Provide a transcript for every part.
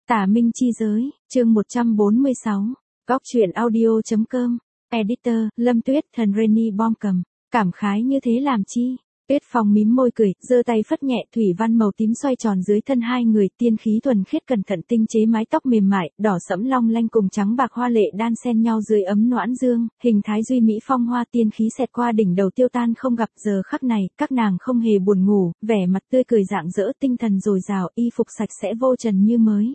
Tả Minh Chi Giới, chương 146, Góc truyện audio.com, Editor, Lâm Tuyết, thần Rainy bom cầm, cảm khái như thế làm chi? Tuyết Phong mím môi cười, giơ tay phất nhẹ thủy văn màu tím xoay tròn dưới thân hai người, tiên khí thuần khiết cẩn thận tinh chế mái tóc mềm mại, đỏ sẫm long lanh cùng trắng bạc hoa lệ đan xen nhau dưới ấm noãn dương, hình thái duy mỹ phong hoa tiên khí xẹt qua đỉnh đầu tiêu tan không gặp. Giờ khắc này, các nàng không hề buồn ngủ, vẻ mặt tươi cười rạng rỡ, tinh thần dồi dào, y phục sạch sẽ vô trần như mới.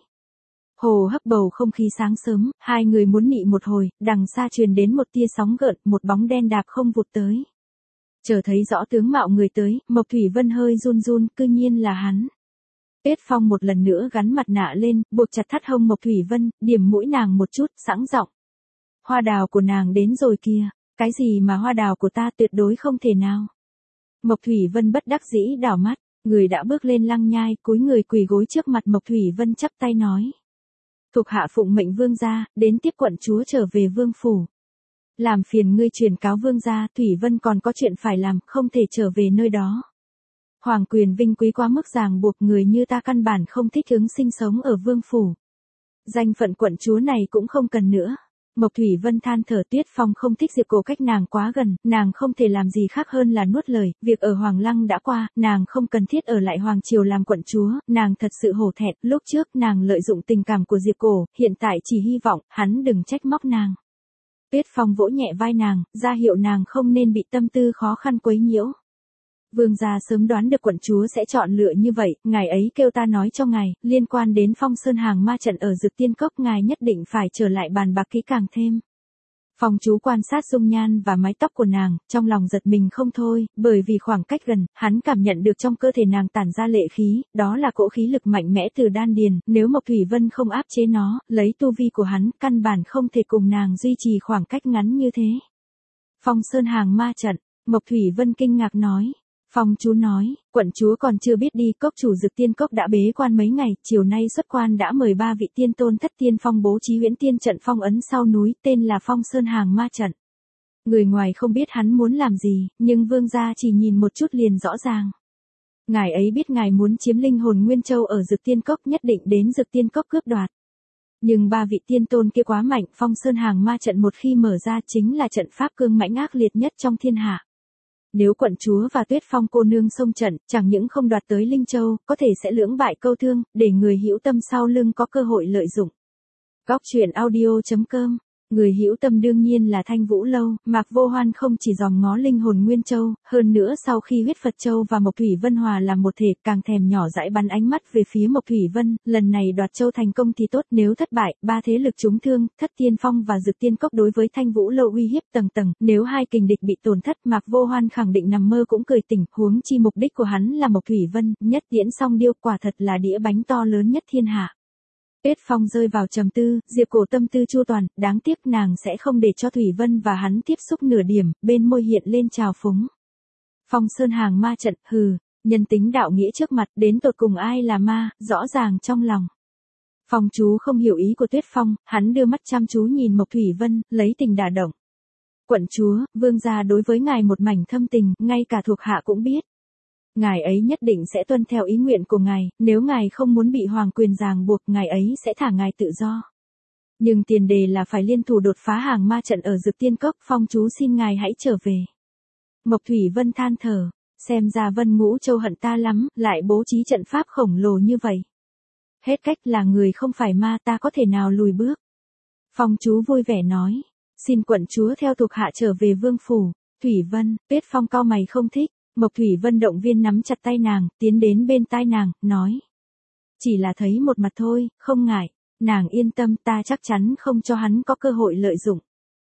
Hồ hấp bầu không khí sáng sớm, hai người muốn nị một hồi, đằng xa truyền đến một tia sóng gợn, một bóng đen đạp không vụt tới. Chờ thấy rõ tướng mạo người tới, Mộc Thủy Vân hơi run run, cư nhiên là hắn. Tuyết Phong một lần nữa gắn mặt nạ lên, buộc chặt thắt hông Mộc Thủy Vân, điểm mũi nàng một chút, sẵn giọng. Hoa đào của nàng đến rồi kìa, cái gì mà hoa đào của ta, tuyệt đối không thể nào. Mộc Thủy Vân bất đắc dĩ đảo mắt, người đã bước lên lăng nhai, cúi người quỳ gối trước mặt Mộc Thủy Vân chắp tay nói. Thuộc hạ phụng mệnh vương gia, đến tiếp quận chúa trở về vương phủ. Làm phiền ngươi truyền cáo vương gia, Thủy Vân còn có chuyện phải làm, không thể trở về nơi đó. Hoàng quyền vinh quý quá mức ràng buộc, người như ta căn bản không thích ứng sinh sống ở vương phủ. Danh phận quận chúa này cũng không cần nữa. Mộc Thủy Vân than thở. Tuyết Phong không thích Diệp Cổ cách nàng quá gần, nàng không thể làm gì khác hơn là nuốt lời, việc ở Hoàng Lăng đã qua, nàng không cần thiết ở lại Hoàng Triều làm quận chúa, nàng thật sự hổ thẹn, lúc trước nàng lợi dụng tình cảm của Diệp Cổ, hiện tại chỉ hy vọng, hắn đừng trách móc nàng. Tuyết Phong vỗ nhẹ vai nàng, ra hiệu nàng không nên bị tâm tư khó khăn quấy nhiễu. Vương gia sớm đoán được quận chúa sẽ chọn lựa như vậy, ngài ấy kêu ta nói cho ngài, liên quan đến Phong Sơn Hàng ma trận ở Dực Tiên Cốc, ngài nhất định phải trở lại bàn bạc kỹ càng thêm. Phong chú quan sát dung nhan và mái tóc của nàng, trong lòng giật mình không thôi, bởi vì khoảng cách gần, hắn cảm nhận được trong cơ thể nàng tản ra lệ khí, đó là cỗ khí lực mạnh mẽ từ đan điền, nếu Mộc Thủy Vân không áp chế nó, lấy tu vi của hắn, căn bản không thể cùng nàng duy trì khoảng cách ngắn như thế. Phong Sơn Hàng ma trận, Mộc Thủy Vân kinh ngạc nói. Phong chú nói, quận chúa còn chưa biết đi, cốc chủ Dực Tiên Cốc đã bế quan mấy ngày, chiều nay xuất quan đã mời 3 vị tiên tôn thất tiên phong bố trí huyễn tiên trận phong ấn sau núi, tên là Phong Sơn Hàng ma trận. Người ngoài không biết hắn muốn làm gì, nhưng vương gia chỉ nhìn một chút liền rõ ràng. Ngài ấy biết ngài muốn chiếm linh hồn Nguyên Châu ở Dực Tiên Cốc, nhất định đến Dực Tiên Cốc cướp đoạt. Nhưng 3 vị tiên tôn kia quá mạnh, Phong Sơn Hàng ma trận một khi mở ra chính là trận pháp cương mãnh ác liệt nhất trong thiên hạ. Nếu quận chúa và Tuyết Phong cô nương xông trận, chẳng những không đoạt tới Linh Châu, có thể sẽ lưỡng bại câu thương, để người hữu tâm sau lưng có cơ hội lợi dụng. Góc truyện audio.com, người hữu tâm đương nhiên là Thanh Vũ Lâu. Mạc Vô Hoan không chỉ dòm ngó linh hồn Nguyên Châu, hơn nữa sau khi huyết Phật Châu và Mộc Thủy Vân hòa làm một thể, càng thèm nhỏ dãi bắn ánh mắt về phía Mộc Thủy Vân. Lần này đoạt châu thành công thì tốt, nếu thất bại, 3 thế lực trúng thương, Thất Tiên Phong và Dực Tiên Cốc đối với Thanh Vũ Lâu uy hiếp tầng tầng, nếu hai kình địch bị tổn thất, Mạc Vô Hoan khẳng định nằm mơ cũng cười tỉnh, huống chi mục đích của hắn là Mộc Thủy Vân, nhất tiễn song điêu, quả thật là đĩa bánh to lớn nhất thiên hạ. Tuyết Phong rơi vào trầm tư, Diệp Cổ tâm tư chu toàn, đáng tiếc nàng sẽ không để cho Thủy Vân và hắn tiếp xúc nửa điểm, bên môi hiện lên trào phúng. Phong Sơn Hàng ma trận, hừ, nhân tính đạo nghĩa trước mặt, đến tột cùng ai là ma, rõ ràng trong lòng. Phong chú không hiểu ý của Tuyết Phong, hắn đưa mắt chăm chú nhìn Mộc Thủy Vân, lấy tình đả động. Quận chúa, vương gia đối với ngài một mảnh thâm tình, ngay cả thuộc hạ cũng biết. Ngài ấy nhất định sẽ tuân theo ý nguyện của ngài, nếu ngài không muốn bị hoàng quyền ràng buộc, ngài ấy sẽ thả ngài tự do. Nhưng tiền đề là phải liên thủ đột phá hàng ma trận ở Dực Tiên Cốc, Phong chú xin ngài hãy trở về. Mộc Thủy Vân than thở, xem ra Vân Ngũ Châu hận ta lắm, lại bố trí trận pháp khổng lồ như vậy. Hết cách, là người không phải ma, ta có thể nào lùi bước. Phong chú vui vẻ nói, xin quận chúa theo thuộc hạ trở về vương phủ. Thủy Vân, Tuyết Phong cau mày không thích. Mộc Thủy Vân động viên nắm chặt tay nàng, tiến đến bên tai nàng, nói. Chỉ là thấy một mặt thôi, không ngại, nàng yên tâm, ta chắc chắn không cho hắn có cơ hội lợi dụng.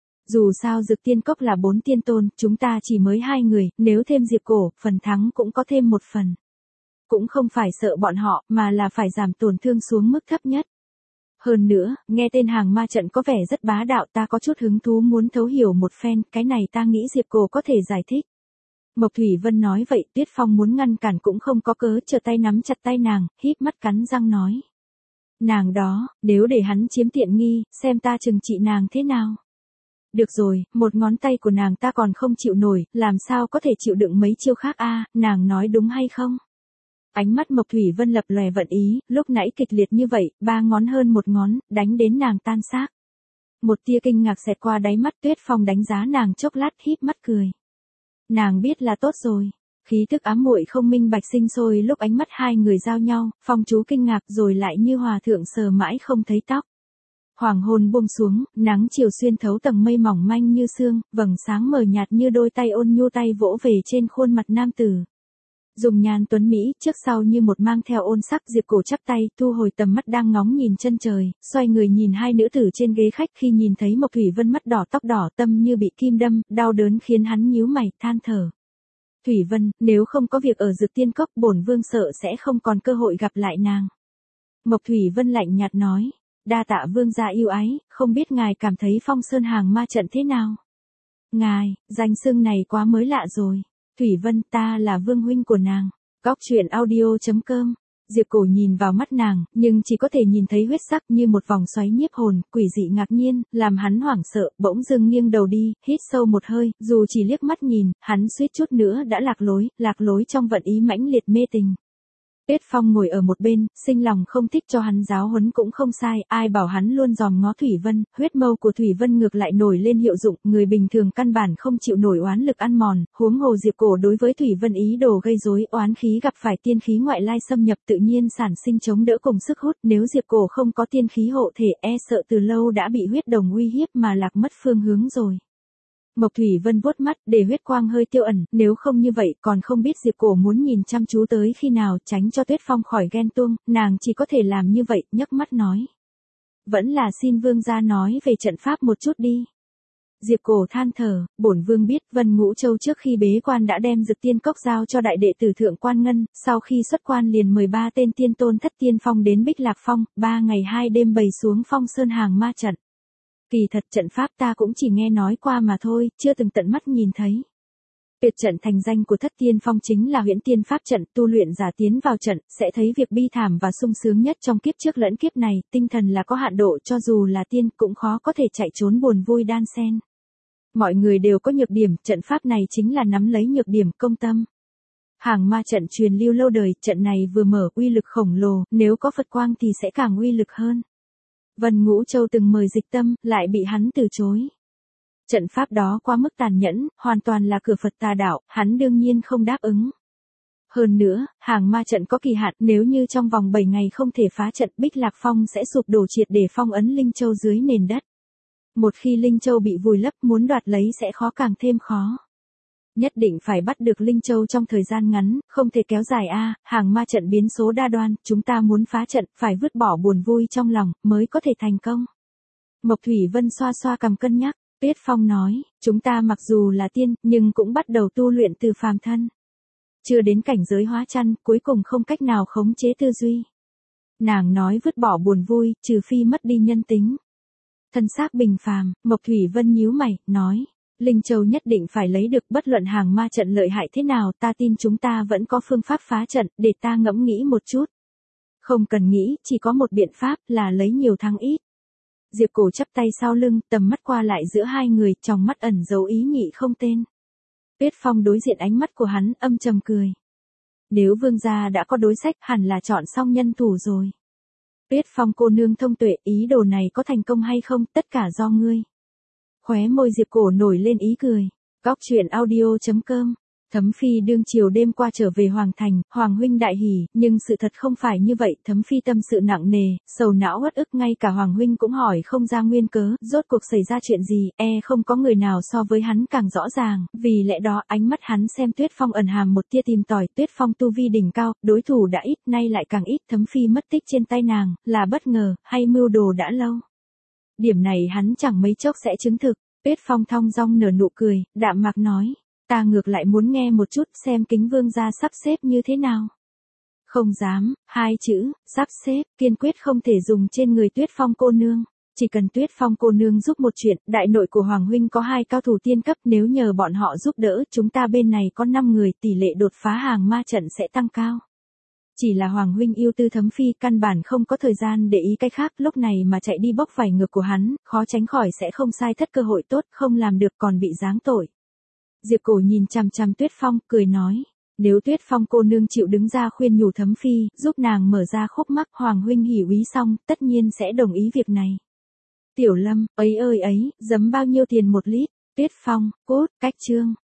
Dù sao Dực Tiên Cốc là 4 tiên tôn, chúng ta chỉ mới 2 người, nếu thêm Diệp Cổ, phần thắng cũng có thêm 1 phần. Cũng không phải sợ bọn họ, mà là phải giảm tổn thương xuống mức thấp nhất. Hơn nữa, nghe tên hàng ma trận có vẻ rất bá đạo, ta có chút hứng thú muốn thấu hiểu một phen, cái này ta nghĩ Diệp Cổ có thể giải thích. Mộc Thủy Vân nói vậy, Tuyết Phong muốn ngăn cản cũng không có cớ, trở tay nắm chặt tay nàng, híp mắt cắn răng nói. Nàng đó, nếu để hắn chiếm tiện nghi, xem ta trừng trị nàng thế nào. Được rồi, một ngón tay của nàng ta còn không chịu nổi, làm sao có thể chịu đựng mấy chiêu khác a, nàng nói đúng hay không? Ánh mắt Mộc Thủy Vân lập lòe vận ý, lúc nãy kịch liệt như vậy, 3 ngón hơn 1 ngón, đánh đến nàng tan xác. Một tia kinh ngạc xẹt qua đáy mắt, Tuyết Phong đánh giá nàng chốc lát híp mắt cười. Nàng biết là tốt rồi. Khí thức ám muội không minh bạch sinh sôi lúc ánh mắt hai người giao nhau, Phong chú kinh ngạc rồi lại như hòa thượng sờ mãi không thấy tóc. Hoàng hôn buông xuống, nắng chiều xuyên thấu tầng mây mỏng manh như sương, vầng sáng mờ nhạt như đôi tay ôn nhu tay vỗ về trên khuôn mặt nam tử. Dùng nhan tuấn Mỹ, trước sau như một mang theo ôn sắc, Diệp Cổ chắp tay, thu hồi tầm mắt đang ngóng nhìn chân trời, xoay người nhìn hai nữ tử trên ghế khách, khi nhìn thấy Mộc Thủy Vân mắt đỏ tóc đỏ, tâm như bị kim đâm, đau đớn khiến hắn nhíu mày, than thở. Thủy Vân, nếu không có việc ở Dực Tiên Cốc, bổn vương sợ sẽ không còn cơ hội gặp lại nàng. Mộc Thủy Vân lạnh nhạt nói, đa tạ vương gia yêu ái, không biết ngài cảm thấy Phong Sơn Hàng Ma trận thế nào? Ngài, danh xưng này quá mới lạ rồi. Thủy Vân, ta là vương huynh của nàng. Góc truyện audio.com. Diệp Cổ nhìn vào mắt nàng, nhưng chỉ có thể nhìn thấy huyết sắc như một vòng xoáy nhiếp hồn, quỷ dị ngạc nhiên, làm hắn hoảng sợ, bỗng dưng nghiêng đầu đi, hít sâu một hơi, dù chỉ liếc mắt nhìn, hắn suýt chút nữa đã lạc lối trong vận ý mãnh liệt mê tình. Tuyết Phong ngồi ở một bên, sinh lòng không thích cho hắn giáo huấn cũng không sai, ai bảo hắn luôn dòm ngó Thủy Vân, huyết mâu của Thủy Vân ngược lại nổi lên hiệu dụng, người bình thường căn bản không chịu nổi oán lực ăn mòn, huống hồ Diệp Cổ đối với Thủy Vân ý đồ gây rối, oán khí gặp phải tiên khí ngoại lai xâm nhập tự nhiên sản sinh chống đỡ cùng sức hút, nếu Diệp Cổ không có tiên khí hộ thể, e sợ từ lâu đã bị huyết đồng uy hiếp mà lạc mất phương hướng rồi. Mộc Thủy Vân vuốt mắt, để huyết quang hơi tiêu ẩn, nếu không như vậy, còn không biết Diệp Cổ muốn nhìn chăm chú tới khi nào, tránh cho Tuyết Phong khỏi ghen tuông, nàng chỉ có thể làm như vậy, nhấc mắt nói. Vẫn là xin vương gia nói về trận pháp một chút đi. Diệp Cổ than thở, bổn vương biết, Vân Ngũ Châu trước khi bế quan đã đem Dực Tiên Cốc giao cho đại đệ tử Thượng Quan Ngân, sau khi xuất quan liền mời 3 tên tiên tôn thất tiên phong đến Bích Lạc Phong, 3 ngày 2 đêm bày xuống Phong Sơn Hàng Ma trận. Kỳ thật trận pháp ta cũng chỉ nghe nói qua mà thôi, chưa từng tận mắt nhìn thấy. Tuyệt trận thành danh của thất tiên phong chính là huyễn tiên pháp trận, tu luyện giả tiến vào trận, sẽ thấy việc bi thảm và sung sướng nhất trong kiếp trước lẫn kiếp này, tinh thần là có hạn độ, cho dù là tiên cũng khó có thể chạy trốn buồn vui đan xen. Mọi người đều có nhược điểm, trận pháp này chính là nắm lấy nhược điểm, công tâm. Hàng ma trận truyền lưu lâu đời, trận này vừa mở uy lực khổng lồ, nếu có Phật quang thì sẽ càng uy lực hơn. Vân Ngũ Châu từng mời Dịch Tâm, lại bị hắn từ chối. Trận pháp đó quá mức tàn nhẫn, hoàn toàn là cửa Phật tà đạo, hắn đương nhiên không đáp ứng. Hơn nữa, hàng ma trận có kỳ hạn, nếu như trong vòng 7 ngày không thể phá trận, Bích Lạc Phong sẽ sụp đổ triệt để phong ấn Linh Châu dưới nền đất. Một khi Linh Châu bị vùi lấp, muốn đoạt lấy sẽ khó càng thêm khó. Nhất định phải bắt được Linh Châu trong thời gian ngắn, không thể kéo dài hàng ma trận biến số đa đoan, chúng ta muốn phá trận, phải vứt bỏ buồn vui trong lòng, mới có thể thành công. Mộc Thủy Vân xoa xoa cằm cân nhắc, Tuyết Phong nói, chúng ta mặc dù là tiên, nhưng cũng bắt đầu tu luyện từ phàm thân. Chưa đến cảnh giới hóa chăn, cuối cùng không cách nào khống chế tư duy. Nàng nói vứt bỏ buồn vui, trừ phi mất đi nhân tính. Thân xác bình phàm, Mộc Thủy Vân nhíu mày, nói. Linh Châu nhất định phải lấy được, bất luận hàng ma trận lợi hại thế nào, ta tin chúng ta vẫn có phương pháp phá trận, để ta ngẫm nghĩ một chút. Không cần nghĩ, chỉ có một biện pháp là lấy nhiều thắng ít. Diệp Cổ chắp tay sau lưng, tầm mắt qua lại giữa hai người, trong mắt ẩn dấu ý nhị không tên. Tuyết Phong đối diện ánh mắt của hắn, âm trầm cười. Nếu vương gia đã có đối sách, hẳn là chọn xong nhân thủ rồi. Tuyết Phong cô nương thông tuệ, ý đồ này có thành công hay không, tất cả do ngươi. Khóe môi Diệp Cổ nổi lên ý cười. Góc truyện audio.com. Thấm Phi đương chiều đêm qua trở về Hoàng Thành, Hoàng huynh đại hỉ, nhưng sự thật không phải như vậy, Thấm Phi tâm sự nặng nề, sầu não uất ức, ngay cả Hoàng huynh cũng hỏi không ra nguyên cớ, rốt cuộc xảy ra chuyện gì, không có người nào so với hắn càng rõ ràng, vì lẽ đó ánh mắt hắn xem Tuyết Phong ẩn hàm một tia tìm tòi, Tuyết Phong tu vi đỉnh cao, đối thủ đã ít, nay lại càng ít, Thấm Phi mất tích trên tay nàng, là bất ngờ, hay mưu đồ đã lâu. Điểm này hắn chẳng mấy chốc sẽ chứng thực. Tuyết Phong thong dong nở nụ cười, đạm mạc nói, ta ngược lại muốn nghe một chút xem Kính vương gia sắp xếp như thế nào. Không dám, 2 chữ, sắp xếp, kiên quyết không thể dùng trên người Tuyết Phong cô nương. Chỉ cần Tuyết Phong cô nương giúp một chuyện, đại nội của Hoàng huynh có 2 cao thủ tiên cấp, nếu nhờ bọn họ giúp đỡ, chúng ta bên này có 5 người, tỷ lệ đột phá hàng ma trận sẽ tăng cao. Chỉ là Hoàng huynh yêu tư Thấm Phi, căn bản không có thời gian để ý cái khác, lúc này mà chạy đi bóc vải ngược của hắn, khó tránh khỏi sẽ không sai thất cơ hội tốt, không làm được còn bị giáng tội. Diệp Cổ nhìn chằm chằm Tuyết Phong, cười nói, Nếu Tuyết Phong cô nương chịu đứng ra khuyên nhủ Thấm Phi, giúp nàng mở ra khúc mắc Hoàng huynh hỉ úy xong, tất nhiên sẽ đồng ý việc này. Tiểu Lâm, ấy ơi ấy, giấm bao nhiêu tiền một lít? Tuyết Phong, cốt, cách chương.